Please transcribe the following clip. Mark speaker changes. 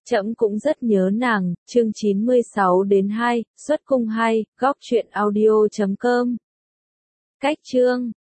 Speaker 1: Trẫm cũng rất nhớ nàng, chương 96-2, xuất cung 2, góc truyện audio.com. Cách chương